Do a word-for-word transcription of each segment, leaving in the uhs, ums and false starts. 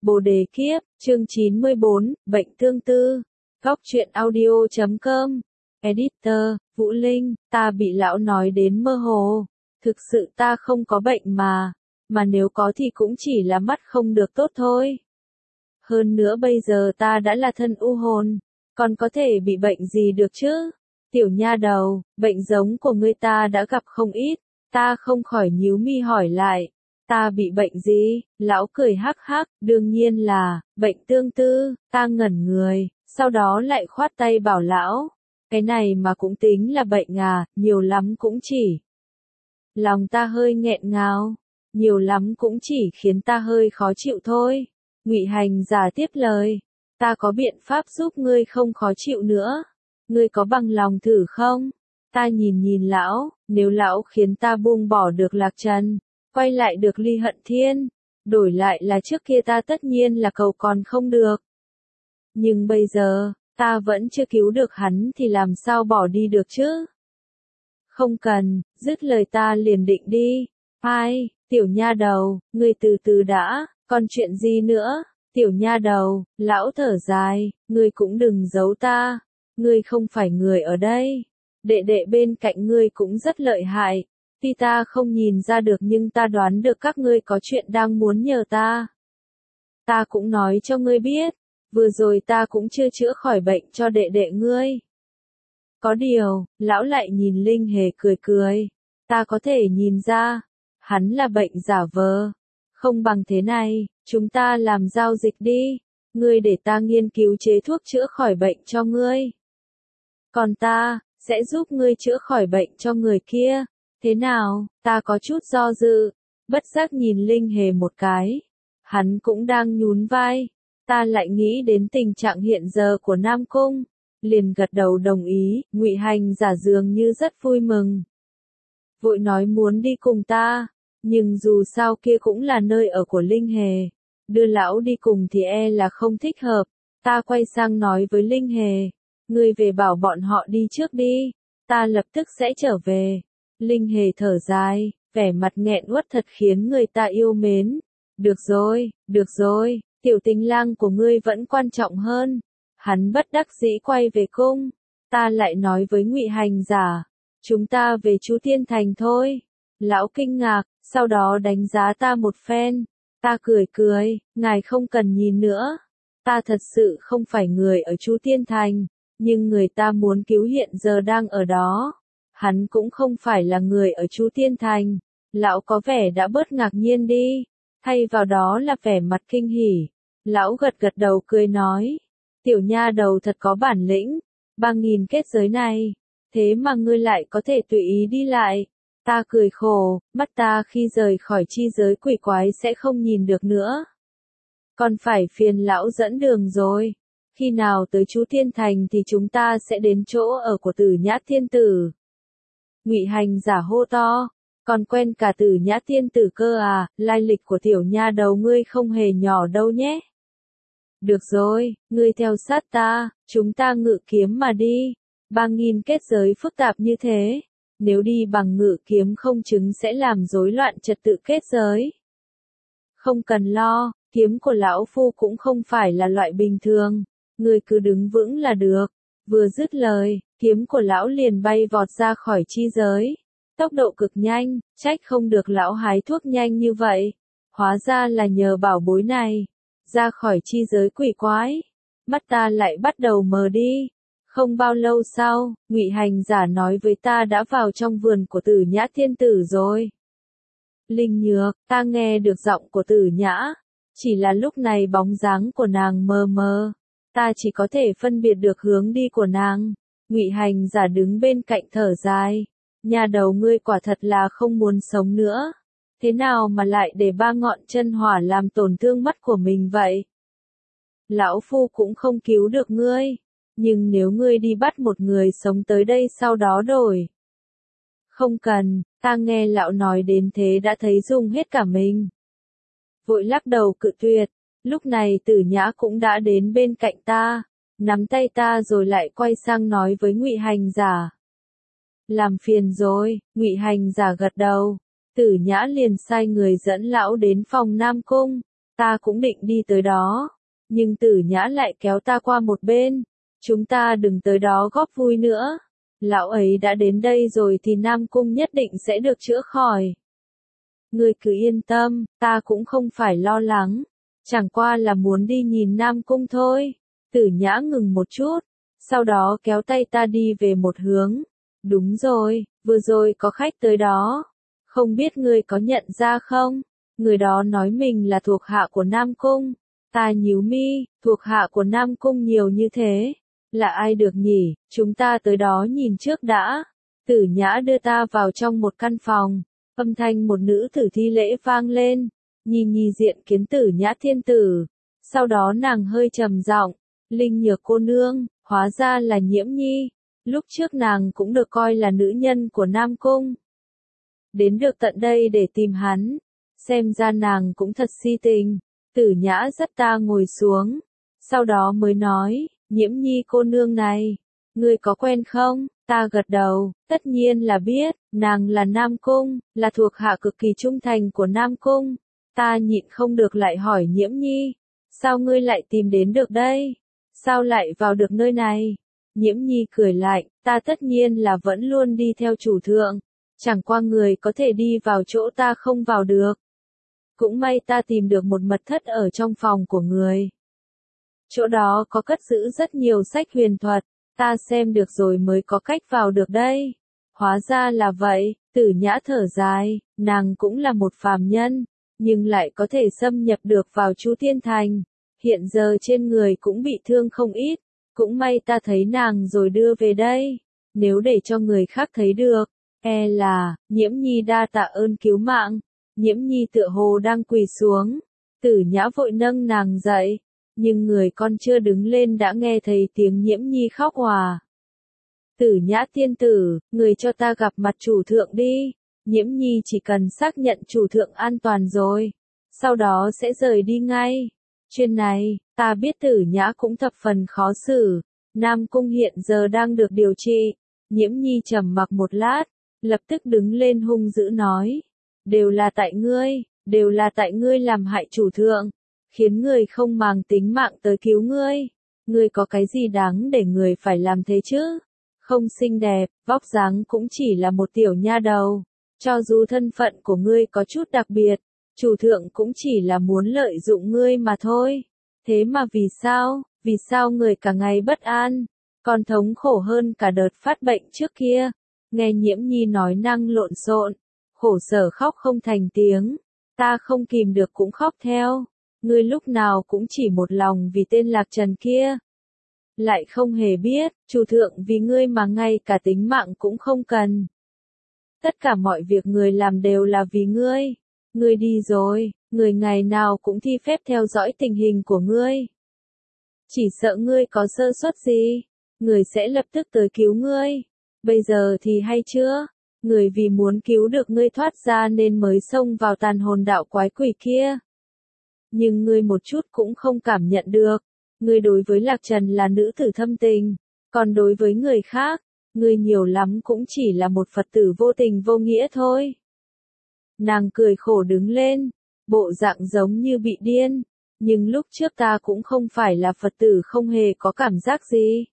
Bồ đề kiếp, chương chín mươi bốn, bệnh tương tư. Góc truyện audio chấm com. Editor, Vũ Linh, ta bị lão nói đến mơ hồ. Thực sự ta không có bệnh mà. Mà nếu có thì cũng chỉ là mắt không được tốt thôi. Hơn nữa bây giờ ta đã là thân u hồn. Còn có thể bị bệnh gì được chứ? Tiểu nha đầu, bệnh giống của ngươi ta đã gặp không ít. Ta không khỏi nhíu mi hỏi lại. Ta bị bệnh gì? Lão cười hắc hắc, đương nhiên là, bệnh tương tư. Ta ngẩn người, sau đó lại khoát tay bảo lão. Cái này mà cũng tính là bệnh à, nhiều lắm cũng chỉ. Lòng ta hơi nghẹn ngào, nhiều lắm cũng chỉ khiến ta hơi khó chịu thôi. Ngụy Hành giả tiếp lời, ta có biện pháp giúp ngươi không khó chịu nữa. Ngươi có bằng lòng thử không? Ta nhìn nhìn lão, nếu lão khiến ta buông bỏ được Lạc Trần, quay lại được Ly Hận Thiên, đổi lại là trước kia ta tất nhiên là cầu còn không được. Nhưng bây giờ, ta vẫn chưa cứu được hắn thì làm sao bỏ đi được chứ? Không cần, dứt lời ta liền định đi. Ai, tiểu nha đầu, ngươi từ từ đã, còn chuyện gì nữa? Tiểu nha đầu, lão thở dài, ngươi cũng đừng giấu ta, ngươi không phải người ở đây. Đệ đệ bên cạnh ngươi cũng rất lợi hại. Tuy ta không nhìn ra được nhưng ta đoán được các ngươi có chuyện đang muốn nhờ ta. Ta cũng nói cho ngươi biết, vừa rồi ta cũng chưa chữa khỏi bệnh cho đệ đệ ngươi. Có điều, lão lại nhìn Linh Hề cười cười. Ta có thể nhìn ra, hắn là bệnh giả vờ. Không bằng thế này, chúng ta làm giao dịch đi. Ngươi để ta nghiên cứu chế thuốc chữa khỏi bệnh cho ngươi. Còn ta, sẽ giúp ngươi chữa khỏi bệnh cho người kia. Thế nào, ta có chút do dự, bất giác nhìn Linh Hề một cái. Hắn cũng đang nhún vai. Ta lại nghĩ đến tình trạng hiện giờ của Nam Cung. Liền gật đầu đồng ý, Ngụy Hành giả dường như rất vui mừng. Vội nói muốn đi cùng ta, nhưng dù sao kia cũng là nơi ở của Linh Hề. Đưa lão đi cùng thì e là không thích hợp. Ta quay sang nói với Linh Hề, ngươi về bảo bọn họ đi trước đi, ta lập tức sẽ trở về. Linh Hề thở dài, vẻ mặt nghẹn uất thật khiến người ta yêu mến. Được rồi, được rồi, tiểu tình lang của ngươi vẫn quan trọng hơn. Hắn bất đắc dĩ quay về cung. Ta lại nói với Ngụy Hành giả, chúng ta về Chu Tiên Thành thôi. Lão kinh ngạc, sau đó đánh giá ta một phen. Ta cười cười, ngài không cần nhìn nữa. Ta thật sự không phải người ở Chu Tiên Thành, nhưng người ta muốn cứu hiện giờ đang ở đó. Hắn cũng không phải là người ở Chu Tiên Thành. Lão có vẻ đã bớt ngạc nhiên đi, thay vào đó là vẻ mặt kinh hỉ. Lão gật gật đầu cười nói, tiểu nha đầu thật có bản lĩnh, ba nghìn kết giới này, thế mà ngươi lại có thể tùy ý đi lại. Ta cười khổ, mắt ta khi rời khỏi chi giới quỷ quái sẽ không nhìn được nữa. Còn phải phiền lão dẫn đường rồi. Khi nào tới Chu Tiên Thành thì chúng ta sẽ đến chỗ ở của Tử Nhã Thiên Tử. Ngụy Hành giả hô to, còn quen cả Tử Nhã Tiên Tử cơ à, lai lịch của tiểu nha đầu ngươi không hề nhỏ đâu nhé. Được rồi, ngươi theo sát ta, chúng ta ngự kiếm mà đi. Ba nghìn kết giới phức tạp như thế, nếu đi bằng ngự kiếm không chứng sẽ làm rối loạn trật tự kết giới. Không cần lo, kiếm của lão phu cũng không phải là loại bình thường, ngươi cứ đứng vững là được. Vừa dứt lời, kiếm của lão liền bay vọt ra khỏi chi giới. Tốc độ cực nhanh, trách không được lão hái thuốc nhanh như vậy. Hóa ra là nhờ bảo bối này. Ra khỏi chi giới quỷ quái, mắt ta lại bắt đầu mờ đi. Không bao lâu sau, Ngụy Hành giả nói với ta đã vào trong vườn của Tử Nhã Thiên Tử rồi. Linh Nhược, ta nghe được giọng của Tử Nhã, chỉ là lúc này bóng dáng của nàng mờ mờ, ta chỉ có thể phân biệt được hướng đi của nàng. Ngụy Hành giả đứng bên cạnh thở dài, nhà đầu ngươi quả thật là không muốn sống nữa. Thế nào mà lại để ba ngọn chân hỏa làm tổn thương mắt của mình vậy? Lão phu cũng không cứu được ngươi, nhưng nếu ngươi đi bắt một người sống tới đây sau đó đổi. Không cần, ta nghe lão nói đến thế đã thấy rung hết cả mình. Vội lắc đầu cự tuyệt, lúc này Tử Nhã cũng đã đến bên cạnh ta, nắm tay ta rồi lại quay sang nói với Ngụy Hành giả. Làm phiền rồi, Ngụy Hành giả gật đầu. Tử Nhã liền sai người dẫn lão đến phòng Nam Cung. Ta ta cũng định đi tới đó. Nhưng Tử Nhã lại kéo ta qua một bên. Chúng ta đừng tới đó góp vui nữa. Lão ấy đã đến đây rồi thì Nam Cung nhất định sẽ được chữa khỏi. Ngươi cứ yên tâm, ta cũng không phải lo lắng. Chẳng qua là muốn đi nhìn Nam Cung thôi. Tử Nhã ngừng một chút. Sau đó kéo tay ta đi về một hướng. Đúng rồi, vừa rồi có khách tới đó. Không biết ngươi có nhận ra không? Người đó nói mình là thuộc hạ của Nam Cung. Ta nhíu mi, thuộc hạ của Nam Cung nhiều như thế. Là ai được nhỉ? Chúng ta tới đó nhìn trước đã. Tử Nhã đưa ta vào trong một căn phòng. Âm thanh một nữ tử thi lễ vang lên. Nhìn nhì diện kiến Tử Nhã thiên tử. Sau đó nàng hơi trầm giọng. Linh Nhược cô nương, hóa ra là Nhiễm Nhi. Lúc trước nàng cũng được coi là nữ nhân của Nam Cung. Đến được tận đây để tìm hắn. Xem ra nàng cũng thật si tình. Tử Nhã dắt ta ngồi xuống. Sau đó mới nói, Nhiễm Nhi cô nương này, ngươi có quen không? Ta gật đầu, tất nhiên là biết, nàng là Nam Cung, là thuộc hạ cực kỳ trung thành của Nam Cung. Ta nhịn không được lại hỏi Nhiễm Nhi, sao ngươi lại tìm đến được đây? Sao lại vào được nơi này? Nhiễm Nhi cười lạnh, ta tất nhiên là vẫn luôn đi theo chủ thượng. Chẳng qua người có thể đi vào chỗ ta không vào được. Cũng may ta tìm được một mật thất ở trong phòng của người. Chỗ đó có cất giữ rất nhiều sách huyền thuật, ta xem được rồi mới có cách vào được đây. Hóa ra là vậy, Tử Nhã thở dài, nàng cũng là một phàm nhân, nhưng lại có thể xâm nhập được vào Chu Thiên Thành. Hiện giờ trên người cũng bị thương không ít, cũng may ta thấy nàng rồi đưa về đây. Nếu để cho người khác thấy được, e là, Nhiễm Nhi đa tạ ơn cứu mạng. Nhiễm Nhi tựa hồ đang quỳ xuống, Tử Nhã vội nâng nàng dậy, nhưng người con chưa đứng lên đã nghe thấy tiếng Nhiễm Nhi khóc òa. Tử Nhã tiên tử, người cho ta gặp mặt chủ thượng đi. Nhiễm Nhi chỉ cần xác nhận chủ thượng an toàn rồi, sau đó sẽ rời đi ngay. Chuyện này, ta biết Tử Nhã cũng thập phần khó xử. Nam Cung hiện giờ đang được điều trị. Nhiễm Nhi trầm mặc một lát, lập tức đứng lên hung dữ nói. Đều là tại ngươi, đều là tại ngươi làm hại chủ thượng, khiến người không màng tính mạng tới cứu ngươi. Ngươi có cái gì đáng để người phải làm thế chứ? Không xinh đẹp, vóc dáng cũng chỉ là một tiểu nha đầu. Cho dù thân phận của ngươi có chút đặc biệt, chủ thượng cũng chỉ là muốn lợi dụng ngươi mà thôi. Thế mà vì sao, vì sao người cả ngày bất an, còn thống khổ hơn cả đợt phát bệnh trước kia? Nghe Nhiễm Nhi nói năng lộn xộn, khổ sở khóc không thành tiếng, ta không kìm được cũng khóc theo. Ngươi lúc nào cũng chỉ một lòng vì tên Lạc Trần kia. Lại không hề biết, chủ thượng vì ngươi mà ngay cả tính mạng cũng không cần. Tất cả mọi việc người làm đều là vì ngươi. Ngươi đi rồi, người ngày nào cũng thi phép theo dõi tình hình của ngươi. Chỉ sợ ngươi có sơ suất gì, người sẽ lập tức tới cứu ngươi. Bây giờ thì hay chưa? Người vì muốn cứu được ngươi thoát ra nên mới xông vào tàn hồn đạo quái quỷ kia. Nhưng ngươi một chút cũng không cảm nhận được. Ngươi đối với Lạc Trần là nữ tử thâm tình, còn đối với người khác, ngươi nhiều lắm cũng chỉ là một Phật tử vô tình vô nghĩa thôi. Nàng cười khổ đứng lên, bộ dạng giống như bị điên, nhưng lúc trước ta cũng không phải là Phật tử không hề có cảm giác gì.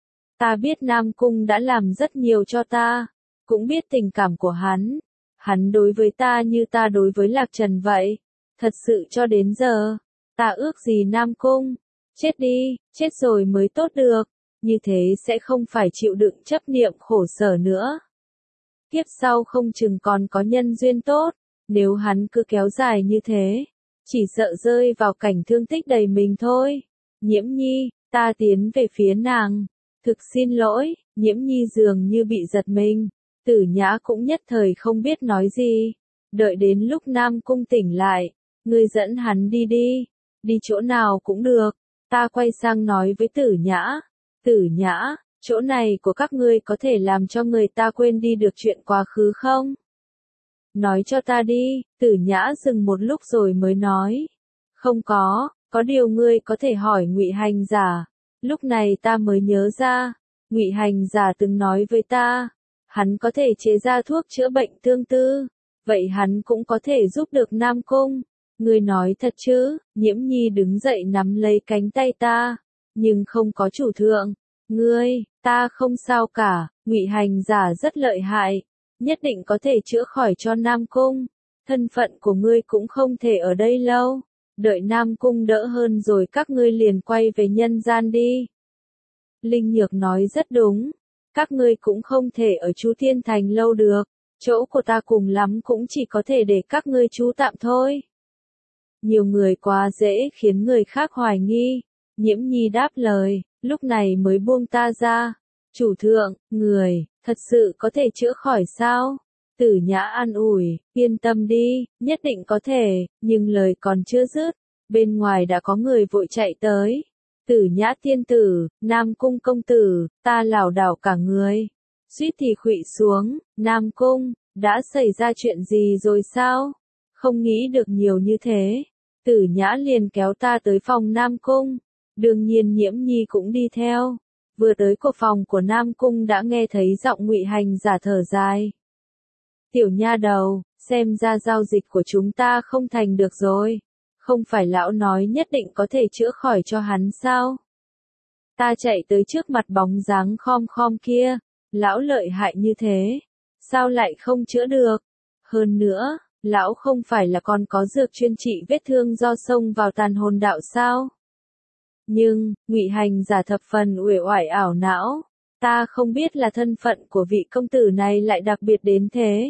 Ta biết Nam Cung đã làm rất nhiều cho ta, cũng biết tình cảm của hắn. Hắn đối với ta như ta đối với Lạc Trần vậy. Thật sự cho đến giờ, ta ước gì Nam Cung chết đi, chết rồi mới tốt được, như thế sẽ không phải chịu đựng chấp niệm khổ sở nữa. Kiếp sau không chừng còn có nhân duyên tốt, nếu hắn cứ kéo dài như thế, chỉ sợ rơi vào cảnh thương tích đầy mình thôi. Nhiễm Nhi, ta tiến về phía nàng, thực xin lỗi. Nhiễm Nhi dường như bị giật mình, Tử Nhã cũng nhất thời không biết nói gì. Đợi đến lúc Nam Cung tỉnh lại, ngươi dẫn hắn đi đi, đi chỗ nào cũng được. Ta quay sang nói với Tử Nhã, Tử Nhã, chỗ này của các ngươi có thể làm cho người ta quên đi được chuyện quá khứ không? Nói cho ta đi. Tử Nhã dừng một lúc rồi mới nói, không có, có điều ngươi có thể hỏi Ngụy Hành Giả. Lúc này ta mới nhớ ra, Ngụy Hành Giả từng nói với ta, hắn có thể chế ra thuốc chữa bệnh tương tư, vậy hắn cũng có thể giúp được Nam Cung. Ngươi nói thật chứ? Nhiễm Nhi đứng dậy nắm lấy cánh tay ta, nhưng không có chủ thượng. Ngươi, ta không sao cả, Ngụy Hành giả rất lợi hại, nhất định có thể chữa khỏi cho Nam Cung. Thân phận của ngươi cũng không thể ở đây lâu, đợi Nam Cung đỡ hơn rồi các ngươi liền quay về nhân gian đi. Linh Nhược nói rất đúng, các ngươi cũng không thể ở Chu Thiên Thành lâu được, chỗ của ta cùng lắm cũng chỉ có thể để các ngươi trú tạm thôi. Nhiều người quá dễ khiến người khác hoài nghi, Nhiễm Nhi đáp lời, lúc này mới buông ta ra. Chủ thượng, người, thật sự có thể chữa khỏi sao? Tử Nhã an ủi, yên tâm đi, nhất định có thể, nhưng lời còn chưa dứt, bên ngoài đã có người vội chạy tới. Tử Nhã tiên tử, Nam Cung công tử, ta lảo đảo cả người, suýt thì khuỵu xuống. Nam Cung, đã xảy ra chuyện gì rồi sao? Không nghĩ được nhiều như thế. Tử Nhã liền kéo ta tới phòng Nam Cung, đương nhiên Nhiễm Nhi cũng đi theo. Vừa tới cửa phòng của Nam Cung đã nghe thấy giọng Ngụy Hành giả thở dài. Tiểu nha đầu, xem ra giao dịch của chúng ta không thành được rồi. Không phải lão nói nhất định có thể chữa khỏi cho hắn sao? Ta chạy tới trước mặt bóng dáng khom khom kia, lão lợi hại như thế, sao lại không chữa được? Hơn nữa, lão không phải là còn có dược chuyên trị vết thương do xông vào tàn hồn đạo sao? Nhưng, Ngụy Hành giả thập phần uể oải ảo não, ta không biết là thân phận của vị công tử này lại đặc biệt đến thế.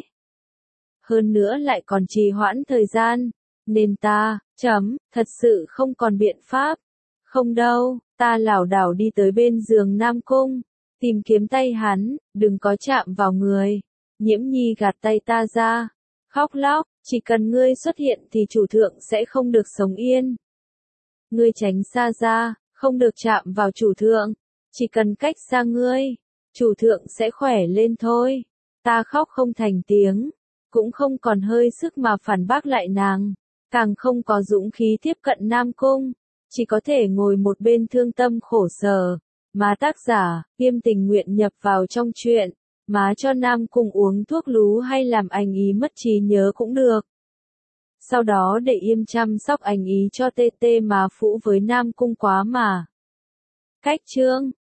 Hơn nữa lại còn trì hoãn thời gian, nên ta, chấm, thật sự không còn biện pháp. Không đâu, ta lảo đảo đi tới bên giường Nam Cung, tìm kiếm tay hắn, đừng có chạm vào người. Nhiễm Nhi gạt tay ta ra, khóc lóc, chỉ cần ngươi xuất hiện thì chủ thượng sẽ không được sống yên. Ngươi tránh xa ra, không được chạm vào chủ thượng, chỉ cần cách xa ngươi, chủ thượng sẽ khỏe lên thôi. Ta khóc không thành tiếng, cũng không còn hơi sức mà phản bác lại nàng, càng không có dũng khí tiếp cận Nam Cung, chỉ có thể ngồi một bên thương tâm khổ sở. Má tác giả, Tiêm tình nguyện nhập vào trong chuyện, má cho Nam Cung uống thuốc lú hay làm anh ý mất trí nhớ cũng được. Sau đó để Yêm chăm sóc anh ý cho tê tê má phũ với Nam Cung quá mà. Cách chương